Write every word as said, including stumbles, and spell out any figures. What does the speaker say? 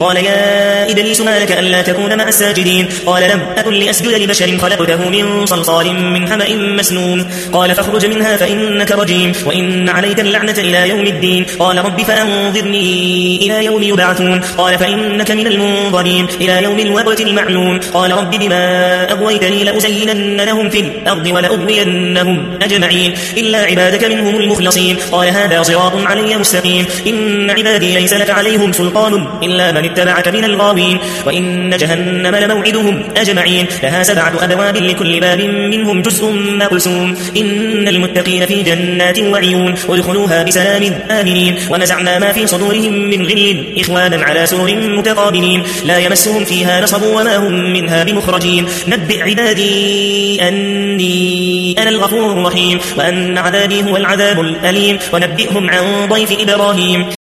قال يا إبليس ما لك ألا تكون مع الساجدين قال لم أكن لأسجد لبشر خلقته من صلصال من حمأ مسنون قال فاخرج منها فإنك رجيم وإن عليك اللعنة إلى يوم الدين قال رب فأنظرني إلى يوم يبعثون قال فإنك من المنظرين إلى يوم الوقت المعلوم قال رب بما أغويتني لأزينن لهم في الأرض ولأغوينهم أجمعين إلا عبادك منهم المخلصين قال هذا صراط علي مستقيم إن عبادي ليس لك عليهم سلطان إلا من اتبعك من الغاوين وإن جهنم لموعدهم أجمعين لها سبعة أبواب لكل باب منهم جزء مقسوم إن المتقين في جنات وعيون ودخلوها بسلام آمنين ونزعنا ما في صدورهم من غل إخوانا على سور متقابلين لا يمسهم فيها نصب وما هم منها بمخرجين نبئ عبادي أني أنا الغفور الرحيم وأن عذابي هو العذاب الأليم ونبئهم عن ضيف إبراهيم